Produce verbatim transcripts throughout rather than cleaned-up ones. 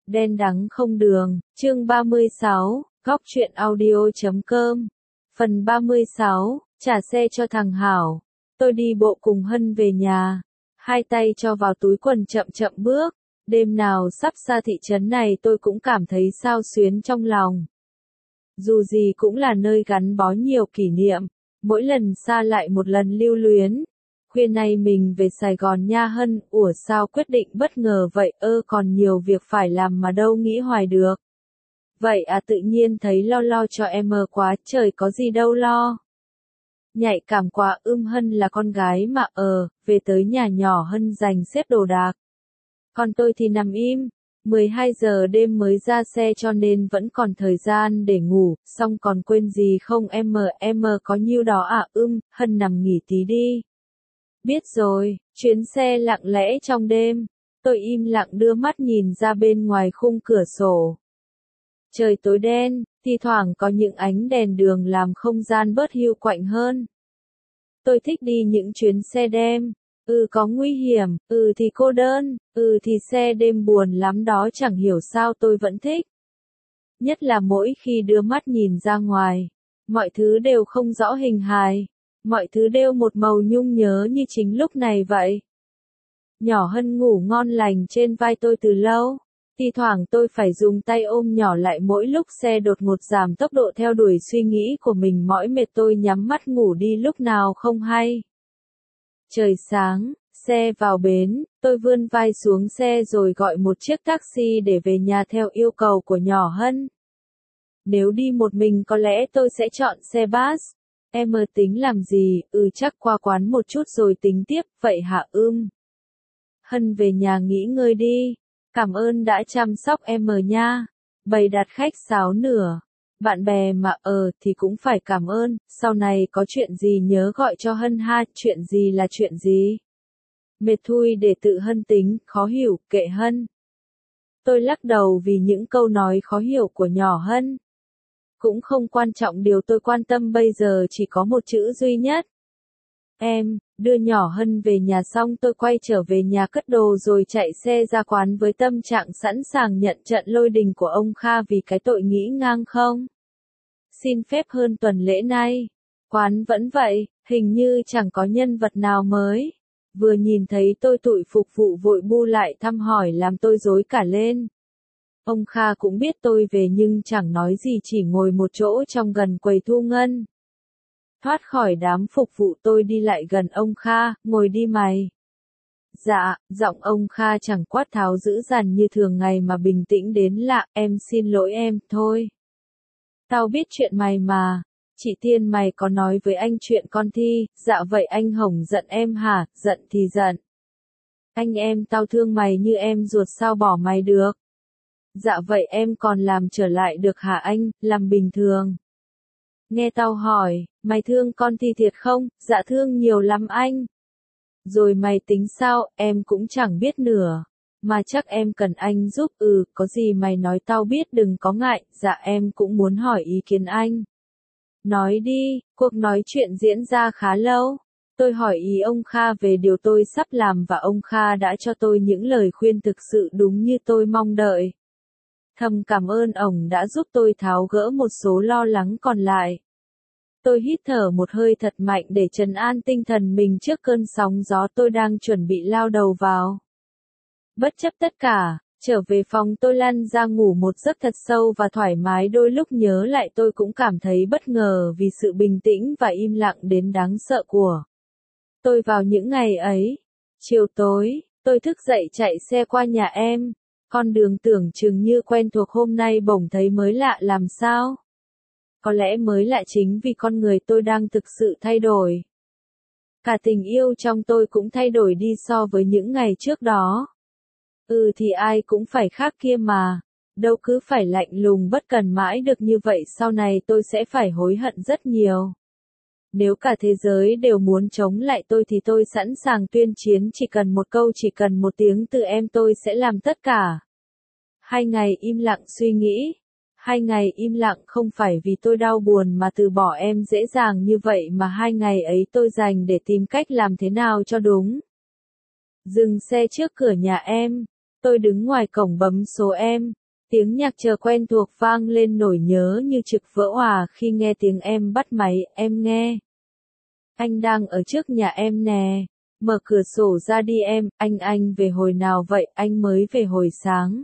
Đen đắng không đường, chương ba mươi sáu, góc truyện audio chấm com. Phần ba mươi sáu, trả xe cho thằng Hảo. Tôi đi bộ cùng Hân về nhà, hai tay cho vào túi quần chậm chậm bước. Đêm nào sắp xa thị trấn này tôi cũng cảm thấy xao xuyến trong lòng. Dù gì cũng là nơi gắn bó nhiều kỷ niệm, mỗi lần xa lại một lần lưu luyến. Khuya nay mình về Sài Gòn nha Hân, ủa sao quyết định bất ngờ vậy, ơ còn nhiều việc phải làm mà đâu nghĩ hoài được. Vậy à, tự nhiên thấy lo lo cho em mơ quá, trời có gì đâu lo. Nhạy cảm quá, ưm Hân là con gái mà, ờ, về tới nhà nhỏ Hân dành xếp đồ đạc. Còn tôi thì nằm im, mười hai giờ đêm mới ra xe cho nên vẫn còn thời gian để ngủ, xong còn quên gì không em mờ, em mờ có nhiêu đó à, ưm, Hân nằm nghỉ tí đi. Biết rồi, chuyến xe lặng lẽ trong đêm, tôi im lặng đưa mắt nhìn ra bên ngoài khung cửa sổ. Trời tối đen, thi thoảng có những ánh đèn đường làm không gian bớt hiu quạnh hơn. Tôi thích đi những chuyến xe đêm, ừ có nguy hiểm, ừ thì cô đơn, ừ thì xe đêm buồn lắm đó, chẳng hiểu sao tôi vẫn thích. Nhất là mỗi khi đưa mắt nhìn ra ngoài, mọi thứ đều không rõ hình hài. Mọi thứ đều một màu nhung nhớ như chính lúc này vậy. Nhỏ Hân ngủ ngon lành trên vai tôi từ lâu. Thi thoảng tôi phải dùng tay ôm nhỏ lại mỗi lúc xe đột ngột giảm tốc độ theo đuổi suy nghĩ của mình, mỏi mệt tôi nhắm mắt ngủ đi lúc nào không hay. Trời sáng, xe vào bến, tôi vươn vai xuống xe rồi gọi một chiếc taxi để về nhà theo yêu cầu của nhỏ Hân. Nếu đi một mình có lẽ tôi sẽ chọn xe bus. Em mơ tính làm gì, ừ chắc qua quán một chút rồi tính tiếp, vậy hả ưm. Hân về nhà nghỉ ngơi đi, cảm ơn đã chăm sóc em mơ nha. Bày đặt khách sáo nửa, bạn bè mà ờ thì cũng phải cảm ơn, sau này có chuyện gì nhớ gọi cho Hân ha, chuyện gì là chuyện gì. Mệt thui để tự Hân tính, khó hiểu, kệ Hân. Tôi lắc đầu vì những câu nói khó hiểu của nhỏ Hân. Cũng không quan trọng, điều tôi quan tâm bây giờ chỉ có một chữ duy nhất. Em, đưa nhỏ Hân về nhà xong tôi quay trở về nhà cất đồ rồi chạy xe ra quán với tâm trạng sẵn sàng nhận trận lôi đình của ông Kha vì cái tội nghĩ ngang không. Xin phép hơn tuần lễ nay, quán vẫn vậy, hình như chẳng có nhân vật nào mới. Vừa nhìn thấy tôi tụi phục vụ vội bu lại thăm hỏi làm tôi rối cả lên. Ông Kha cũng biết tôi về nhưng chẳng nói gì, chỉ ngồi một chỗ trong gần quầy thu ngân. Thoát khỏi đám phục vụ tôi đi lại gần ông Kha, ngồi đi mày. Dạ, giọng ông Kha chẳng quát tháo dữ dằn như thường ngày mà bình tĩnh đến lạ, em xin lỗi em, thôi. Tao biết chuyện mày mà, chị Tiên mày có nói với anh chuyện con Thi, dạ vậy anh Hồng giận em hả, giận thì giận. Anh em tao thương mày như em ruột sao bỏ mày được. Dạ vậy em còn làm trở lại được hả anh, làm bình thường. Nghe tao hỏi, mày thương con Thi thiệt không, dạ thương nhiều lắm anh. Rồi mày tính sao, em cũng chẳng biết nửa. Mà chắc em cần anh giúp, ừ, có gì mày nói tao biết đừng có ngại, dạ em cũng muốn hỏi ý kiến anh. Nói đi, cuộc nói chuyện diễn ra khá lâu. Tôi hỏi ý ông Kha về điều tôi sắp làm và ông Kha đã cho tôi những lời khuyên thực sự đúng như tôi mong đợi. Thầm cảm ơn ổng đã giúp tôi tháo gỡ một số lo lắng còn lại. Tôi hít thở một hơi thật mạnh để trấn an tinh thần mình trước cơn sóng gió tôi đang chuẩn bị lao đầu vào. Bất chấp tất cả, trở về phòng tôi lăn ra ngủ một giấc thật sâu và thoải mái, đôi lúc nhớ lại tôi cũng cảm thấy bất ngờ vì sự bình tĩnh và im lặng đến đáng sợ của tôi vào những ngày ấy. Chiều tối, tôi thức dậy chạy xe qua nhà em. Con đường tưởng chừng như quen thuộc hôm nay bỗng thấy mới lạ làm sao? Có lẽ mới lạ chính vì con người tôi đang thực sự thay đổi. Cả tình yêu trong tôi cũng thay đổi đi so với những ngày trước đó. Ừ thì ai cũng phải khác kia mà. Đâu cứ phải lạnh lùng bất cần mãi được như vậy, sau này tôi sẽ phải hối hận rất nhiều. Nếu cả thế giới đều muốn chống lại tôi thì tôi sẵn sàng tuyên chiến, chỉ cần một câu, chỉ cần một tiếng từ em tôi sẽ làm tất cả. Hai ngày im lặng suy nghĩ. Hai ngày im lặng không phải vì tôi đau buồn mà từ bỏ em dễ dàng như vậy, mà hai ngày ấy tôi dành để tìm cách làm thế nào cho đúng. Dừng xe trước cửa nhà em. Tôi đứng ngoài cổng bấm số em. Tiếng nhạc chờ quen thuộc vang lên nổi nhớ như trực vỡ òa khi nghe tiếng em bắt máy, em nghe. Anh đang ở trước nhà em nè. Mở cửa sổ ra đi em, anh anh về hồi nào vậy, anh mới về hồi sáng.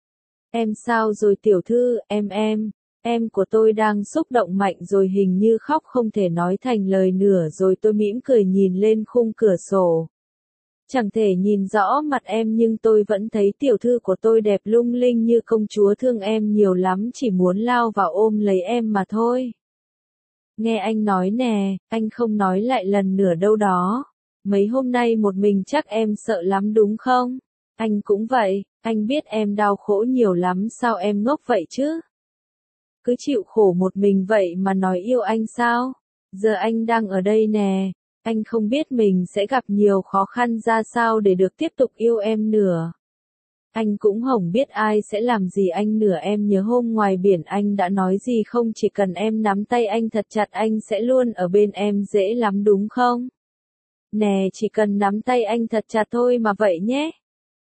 Em sao rồi tiểu thư, em em, em của tôi đang xúc động mạnh rồi hình như khóc không thể nói thành lời nửa rồi tôi mỉm cười nhìn lên khung cửa sổ. Chẳng thể nhìn rõ mặt em nhưng tôi vẫn thấy tiểu thư của tôi đẹp lung linh như công chúa thương em nhiều lắm chỉ muốn lao vào ôm lấy em mà thôi. Nghe anh nói nè, anh không nói lại lần nửa đâu đó. Mấy hôm nay một mình chắc em sợ lắm đúng không? Anh cũng vậy, anh biết em đau khổ nhiều lắm sao em ngốc vậy chứ? Cứ chịu khổ một mình vậy mà nói yêu anh sao? Giờ anh đang ở đây nè, anh không biết mình sẽ gặp nhiều khó khăn ra sao để được tiếp tục yêu em nữa. Anh cũng không biết ai sẽ làm gì anh nữa em nhớ hôm ngoài biển anh đã nói gì không chỉ cần em nắm tay anh thật chặt anh sẽ luôn ở bên em dễ lắm đúng không? Nè chỉ cần nắm tay anh thật chặt thôi mà vậy nhé.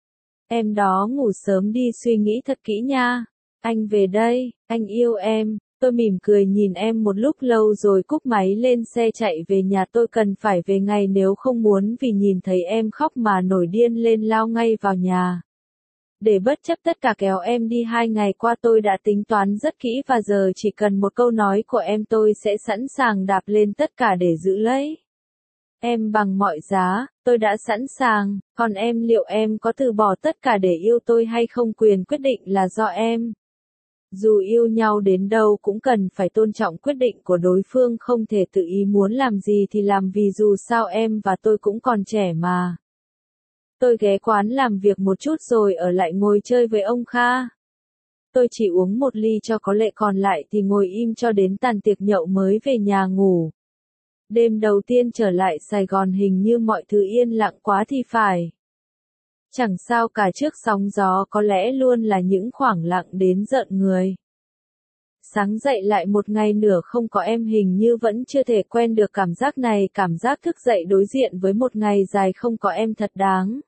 Em đó ngủ sớm đi suy nghĩ thật kỹ nha. Anh về đây, anh yêu em. Tôi mỉm cười nhìn em một lúc lâu rồi cúp máy lên xe chạy về nhà tôi cần phải về ngay nếu không muốn vì nhìn thấy em khóc mà nổi điên lên lao ngay vào nhà. Để bất chấp tất cả kéo em đi hai ngày qua tôi đã tính toán rất kỹ và giờ chỉ cần một câu nói của em tôi sẽ sẵn sàng đạp lên tất cả để giữ lấy. Em bằng mọi giá, tôi đã sẵn sàng, còn em liệu em có từ bỏ tất cả để yêu tôi hay không quyền quyết định là do em. Dù yêu nhau đến đâu cũng cần phải tôn trọng quyết định của đối phương không thể tự ý muốn làm gì thì làm vì dù sao em và tôi cũng còn trẻ mà. Tôi ghé quán làm việc một chút rồi ở lại ngồi chơi với ông Kha. Tôi chỉ uống một ly cho có lệ còn lại thì ngồi im cho đến tàn tiệc nhậu mới về nhà ngủ. Đêm đầu tiên trở lại Sài Gòn hình như mọi thứ yên lặng quá thì phải. Chẳng sao cả trước sóng gió có lẽ luôn là những khoảng lặng đến giận người. Sáng dậy lại một ngày nữa không có em hình như vẫn chưa thể quen được cảm giác này, cảm giác thức dậy đối diện với một ngày dài không có em thật đáng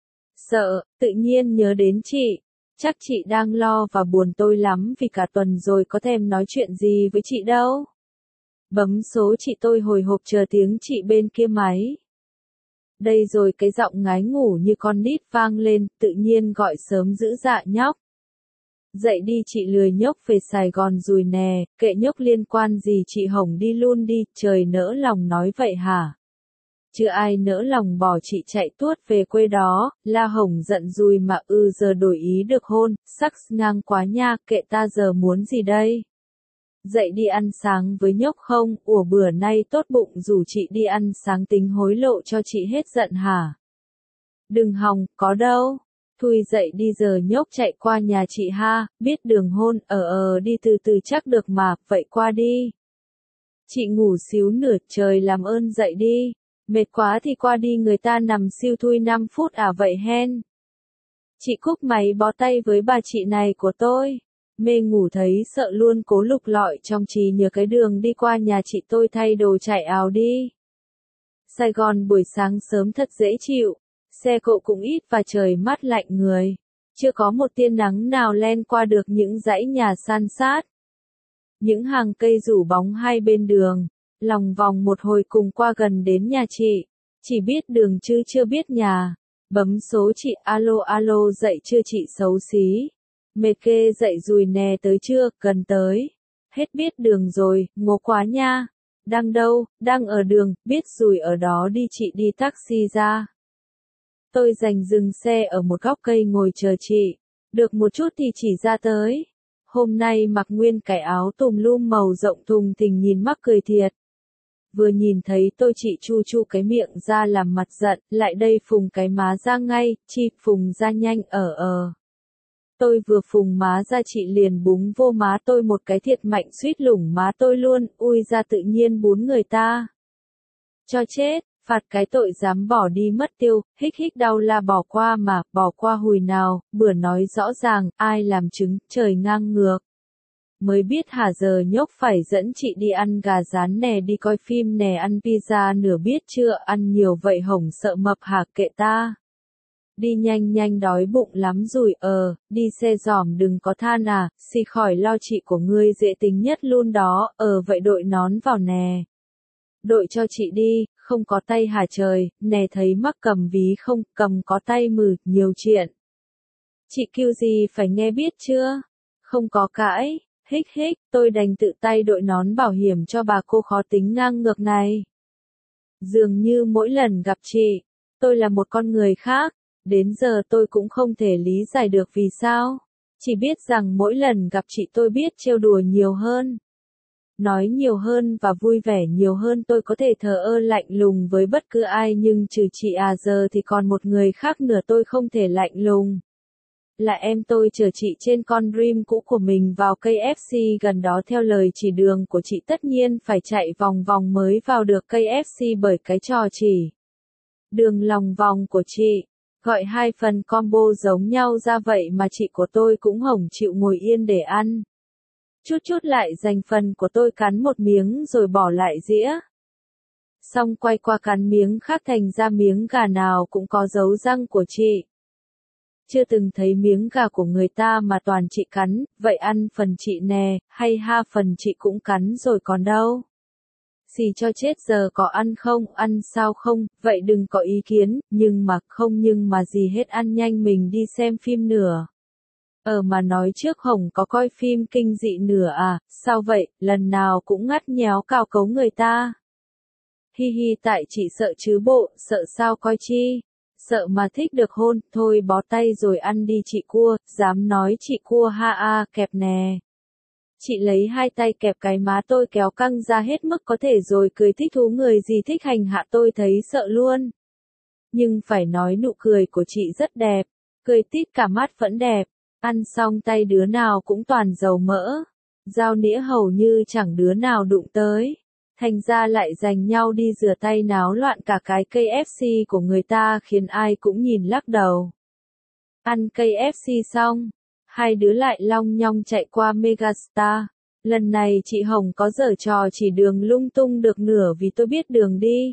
sợ, tự nhiên nhớ đến chị. Chắc chị đang lo và buồn tôi lắm vì cả tuần rồi có thèm nói chuyện gì với chị đâu. Bấm số chị tôi hồi hộp chờ tiếng chị bên kia máy. Đây rồi cái giọng ngái ngủ như con nít vang lên, tự nhiên gọi sớm dữ dạ nhóc. Dậy đi chị lười nhốc về Sài Gòn rồi nè, kệ nhốc liên quan gì chị Hồng đi luôn đi, trời nỡ lòng nói vậy hả? Chứ ai nỡ lòng bỏ chị chạy tuốt về quê đó, La Hồng giận dùi mà ư ừ, giờ đổi ý được hôn, sắc ngang quá nha, kệ ta giờ muốn gì đây? Dậy đi ăn sáng với nhóc không, ủa bữa nay tốt bụng rủ chị đi ăn sáng tính hối lộ cho chị hết giận hả? Đừng hòng, có đâu. Thui dậy đi giờ nhóc chạy qua nhà chị ha, biết đường hôn, ờ ờ đi từ từ chắc được mà, vậy qua đi. Chị ngủ xíu nửa trời làm ơn dậy đi, mệt quá thì qua đi người ta nằm siêu thui năm phút à vậy hen. Chị cúp máy bó tay với bà chị này của tôi. Mê ngủ thấy sợ luôn cố lục lọi trong trí nhớ cái đường đi qua nhà chị tôi thay đồ chạy ào đi. Sài Gòn buổi sáng sớm thật dễ chịu, xe cộ cũng ít và trời mát lạnh người. Chưa có một tia nắng nào len qua được những dãy nhà san sát. Những hàng cây rủ bóng hai bên đường, lòng vòng một hồi cùng qua gần đến nhà chị. Chỉ biết đường chứ chưa biết nhà. Bấm số chị alo alo dậy chưa chị xấu xí. Mệt ghê dậy rùi nè tới chưa, cần tới. Hết biết đường rồi, ngố quá nha. Đang đâu, đang ở đường, biết rùi ở đó đi chị đi taxi ra. Tôi dành dừng xe ở một góc cây ngồi chờ chị. Được một chút thì chỉ ra tới. Hôm nay mặc nguyên cái áo tùm lum màu rộng thùng thình nhìn mắc cười thiệt. Vừa nhìn thấy tôi chị chu chu cái miệng ra làm mặt giận, lại đây phùng cái má ra ngay, chi phùng ra nhanh ở ờ. Tôi vừa phùng má ra chị liền búng vô má tôi một cái thiệt mạnh suýt lủng má tôi luôn, ui ra tự nhiên bún người ta. Cho chết, phạt cái tội dám bỏ đi mất tiêu, hích hích đau là bỏ qua mà, bỏ qua hồi nào, bữa nói rõ ràng, ai làm chứng, trời ngang ngược. Mới biết hả giờ nhóc phải dẫn chị đi ăn gà rán nè đi coi phim nè ăn pizza nửa biết chưa ăn nhiều vậy hổng sợ mập hả kệ ta. Đi nhanh nhanh đói bụng lắm rồi, ờ, đi xe giỏm đừng có than à, xì khỏi lo chị của ngươi dễ tính nhất luôn đó, ờ vậy đội nón vào nè. Đội cho chị đi, không có tay hả trời, nè thấy mắc cầm ví không, cầm có tay mừ, nhiều chuyện. Chị kêu gì phải nghe biết chưa? Không có cãi, hích hích, tôi đành tự tay đội nón bảo hiểm cho bà cô khó tính ngang ngược này. Dường như mỗi lần gặp chị, tôi là một con người khác, đến giờ tôi cũng không thể lý giải được vì sao. Chỉ biết rằng mỗi lần gặp chị tôi biết trêu đùa nhiều hơn. Nói nhiều hơn và vui vẻ nhiều hơn, tôi có thể thờ ơ lạnh lùng với bất cứ ai, nhưng trừ chị à giờ thì còn một người khác nữa tôi không thể lạnh lùng. Là em tôi chở chị trên con Dream cũ của mình vào cây ép xê gần đó theo lời chỉ đường của chị, tất nhiên phải chạy vòng vòng mới vào được cây ép xê bởi cái trò chỉ đường lòng vòng của chị. Gọi hai phần combo giống nhau ra vậy mà chị của tôi cũng hổng chịu ngồi yên để ăn. Chút chút lại dành phần của tôi cắn một miếng rồi bỏ lại dĩa. Xong quay qua cắn miếng khác, thành ra miếng gà nào cũng có dấu răng của chị. Chưa từng thấy miếng gà của người ta mà toàn chị cắn, vậy ăn phần chị nè, hay ha phần chị cũng cắn rồi còn đâu. Xì cho chết, giờ có ăn không, ăn sao không, vậy đừng có ý kiến, nhưng mà không nhưng mà gì hết, ăn nhanh mình đi xem phim nữa. Ờ mà nói trước Hồng có coi phim kinh dị nữa à, sao vậy, lần nào cũng ngắt nhéo cào cấu người ta. Hi hi, tại chị sợ chứ bộ, sợ sao coi chi. Sợ mà thích được hôn, thôi bó tay rồi ăn đi chị cua, dám nói chị cua ha a, kẹp nè. Chị lấy hai tay kẹp cái má tôi kéo căng ra hết mức có thể rồi cười thích thú, người gì thích hành hạ tôi thấy sợ luôn. Nhưng phải nói nụ cười của chị rất đẹp, cười tít cả mắt vẫn đẹp, ăn xong tay đứa nào cũng toàn dầu mỡ, dao nĩa hầu như chẳng đứa nào đụng tới. Thành ra lại giành nhau đi rửa tay náo loạn cả cái cây ép xê của người ta khiến ai cũng nhìn lắc đầu. Ăn cây ép xê xong, hai đứa lại long nhong chạy qua Megastar. Lần này chị Hồng có giở trò chỉ đường lung tung được nửa vì tôi biết đường đi.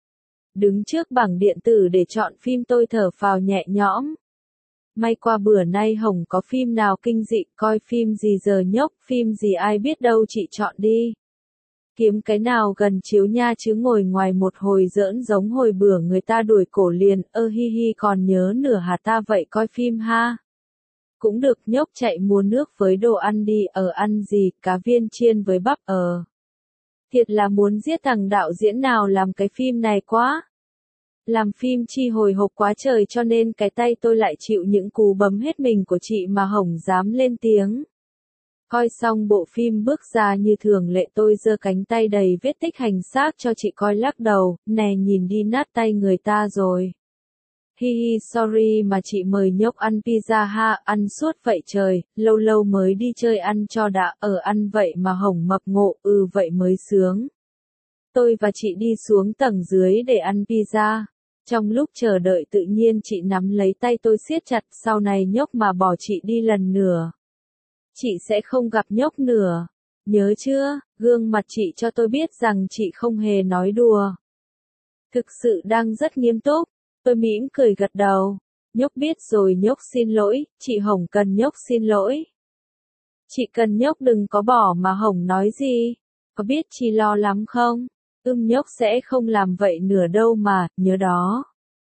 Đứng trước bảng điện tử để chọn phim tôi thở phào nhẹ nhõm. May qua bữa nay Hồng có phim nào kinh dị, coi phim gì giờ nhốc, phim gì ai biết đâu chị chọn đi. Kiếm cái nào gần chiếu nha, chứ ngồi ngoài một hồi giỡn giống hồi bữa người ta đuổi cổ liền, ơ hi hi còn nhớ nửa hả ta, vậy coi phim ha. Cũng được, nhốc chạy mua nước với đồ ăn đi, ở ăn gì, cá viên chiên với bắp, ờ. Thiệt là muốn giết thằng đạo diễn nào làm cái phim này quá. Làm phim chi hồi hộp quá trời cho nên cái tay tôi lại chịu những cú bấm hết mình của chị mà Hồng dám lên tiếng. Coi xong bộ phim bước ra như thường lệ tôi giơ cánh tay đầy vết tích hành xác cho chị coi lắc đầu, nè nhìn đi nát tay người ta rồi. Hi hi sorry mà chị mời nhốc ăn pizza ha, ăn suốt vậy trời, lâu lâu mới đi chơi ăn cho đã, ở ăn vậy mà Hồng mập ngộ, ừ vậy mới sướng. Tôi và chị đi xuống tầng dưới để ăn pizza. Trong lúc chờ đợi tự nhiên chị nắm lấy tay tôi siết chặt, sau này nhốc mà bỏ chị đi lần nữa. Chị sẽ không gặp nhốc nữa. Nhớ chưa, gương mặt chị cho tôi biết rằng chị không hề nói đùa. Thực sự đang rất nghiêm túc. Tôi mỉm cười gật đầu. Nhốc biết rồi, nhốc xin lỗi, chị Hồng cần nhốc xin lỗi. Chị cần nhốc đừng có bỏ mà Hồng nói gì. Có biết chị lo lắm không? Ưm nhốc sẽ không làm vậy nữa đâu mà, nhớ đó.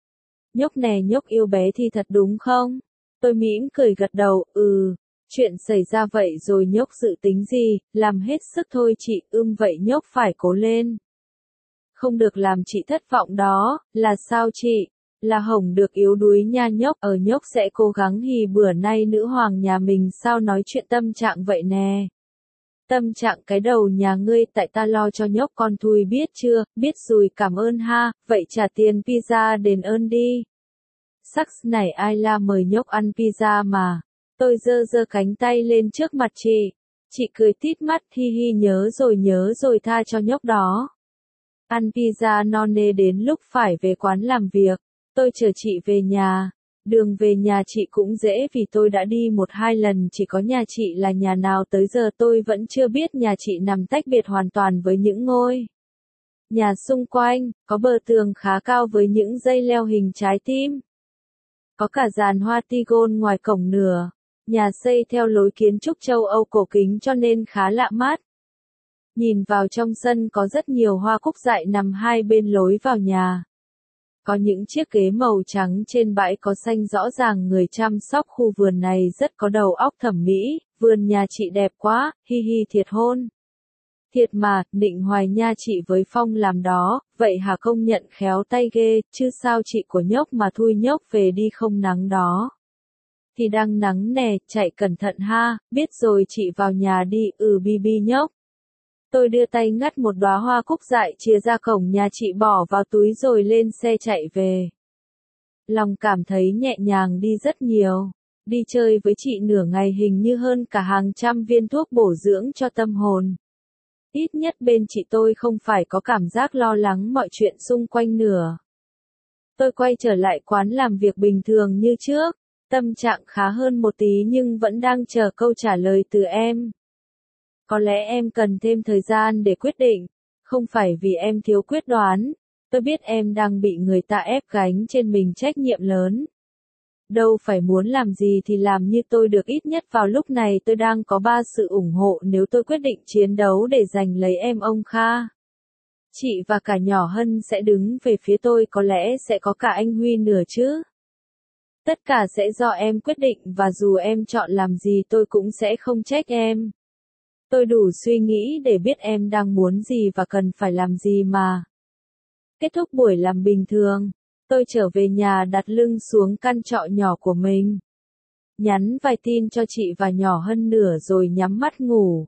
Nhốc nè, nhốc yêu bé thì thật đúng không? Tôi mỉm cười gật đầu, ừ. Chuyện xảy ra vậy rồi nhốc dự tính gì, làm hết sức thôi chị, ưm vậy nhốc phải cố lên. Không được làm chị thất vọng đó, là sao chị? Là Hồng được yếu đuối nha nhốc, ở nhốc sẽ cố gắng hì bữa nay nữ hoàng nhà mình sao nói chuyện tâm trạng vậy nè. Tâm trạng cái đầu nhà ngươi, tại ta lo cho nhốc con thui biết chưa, biết rồi cảm ơn ha, vậy trả tiền pizza đền ơn đi. Sắc này ai la mời nhốc ăn pizza mà. Tôi giơ giơ cánh tay lên trước mặt chị. Chị cười tít mắt, hi hi nhớ rồi nhớ rồi tha cho nhốc đó. Ăn pizza no nê đến lúc phải về quán làm việc. Tôi chở chị về nhà. Đường về nhà chị cũng dễ vì tôi đã đi một hai lần, chỉ có nhà chị là nhà nào tới giờ tôi vẫn chưa biết. Nhà chị nằm tách biệt hoàn toàn với những ngôi nhà xung quanh, có bờ tường khá cao với những dây leo hình trái tim. Có cả giàn hoa tigon ngoài cổng nửa. Nhà xây theo lối kiến trúc châu Âu cổ kính cho nên khá lạ mắt. Nhìn vào trong sân có rất nhiều hoa cúc dại nằm hai bên lối vào nhà. Có những chiếc ghế màu trắng trên bãi có xanh rõ ràng người chăm sóc khu vườn này rất có đầu óc thẩm mỹ, vườn nhà chị đẹp quá, hi hi thiệt hôn. Thiệt mà, Nịnh Hoài nha chị với Phong làm đó, vậy hả công nhận khéo tay ghê, chứ sao chị của nhóc mà thui nhóc về đi không nắng đó. Thì đang nắng nè, chạy cẩn thận ha, biết rồi chị vào nhà đi, ừ bi bi nhóc. Tôi đưa tay ngắt một đóa hoa cúc dại chia ra cổng nhà chị bỏ vào túi rồi lên xe chạy về. Lòng cảm thấy nhẹ nhàng đi rất nhiều. Đi chơi với chị nửa ngày hình như hơn cả hàng trăm viên thuốc bổ dưỡng cho tâm hồn. Ít nhất bên chị tôi không phải có cảm giác lo lắng mọi chuyện xung quanh nữa. Tôi quay trở lại quán làm việc bình thường như trước. Tâm trạng khá hơn một tí nhưng vẫn đang chờ câu trả lời từ em. Có lẽ em cần thêm thời gian để quyết định, không phải vì em thiếu quyết đoán, tôi biết em đang bị người ta ép gánh trên mình trách nhiệm lớn. Đâu phải muốn làm gì thì làm như tôi được, ít nhất vào lúc này tôi đang có ba sự ủng hộ nếu tôi quyết định chiến đấu để giành lấy em ông Kha. Chị và cả nhỏ Hân sẽ đứng về phía tôi, có lẽ sẽ có cả anh Huy nữa chứ. Tất cả sẽ do em quyết định và dù em chọn làm gì tôi cũng sẽ không trách em. Tôi đủ suy nghĩ để biết em đang muốn gì và cần phải làm gì mà. Kết thúc buổi làm bình thường, tôi trở về nhà đặt lưng xuống căn trọ nhỏ của mình. Nhắn vài tin cho chị và nhỏ Hân nửa rồi nhắm mắt ngủ.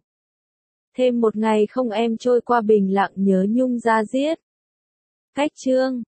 Thêm một ngày không em trôi qua bình lặng nhớ nhung da diết. Cách chương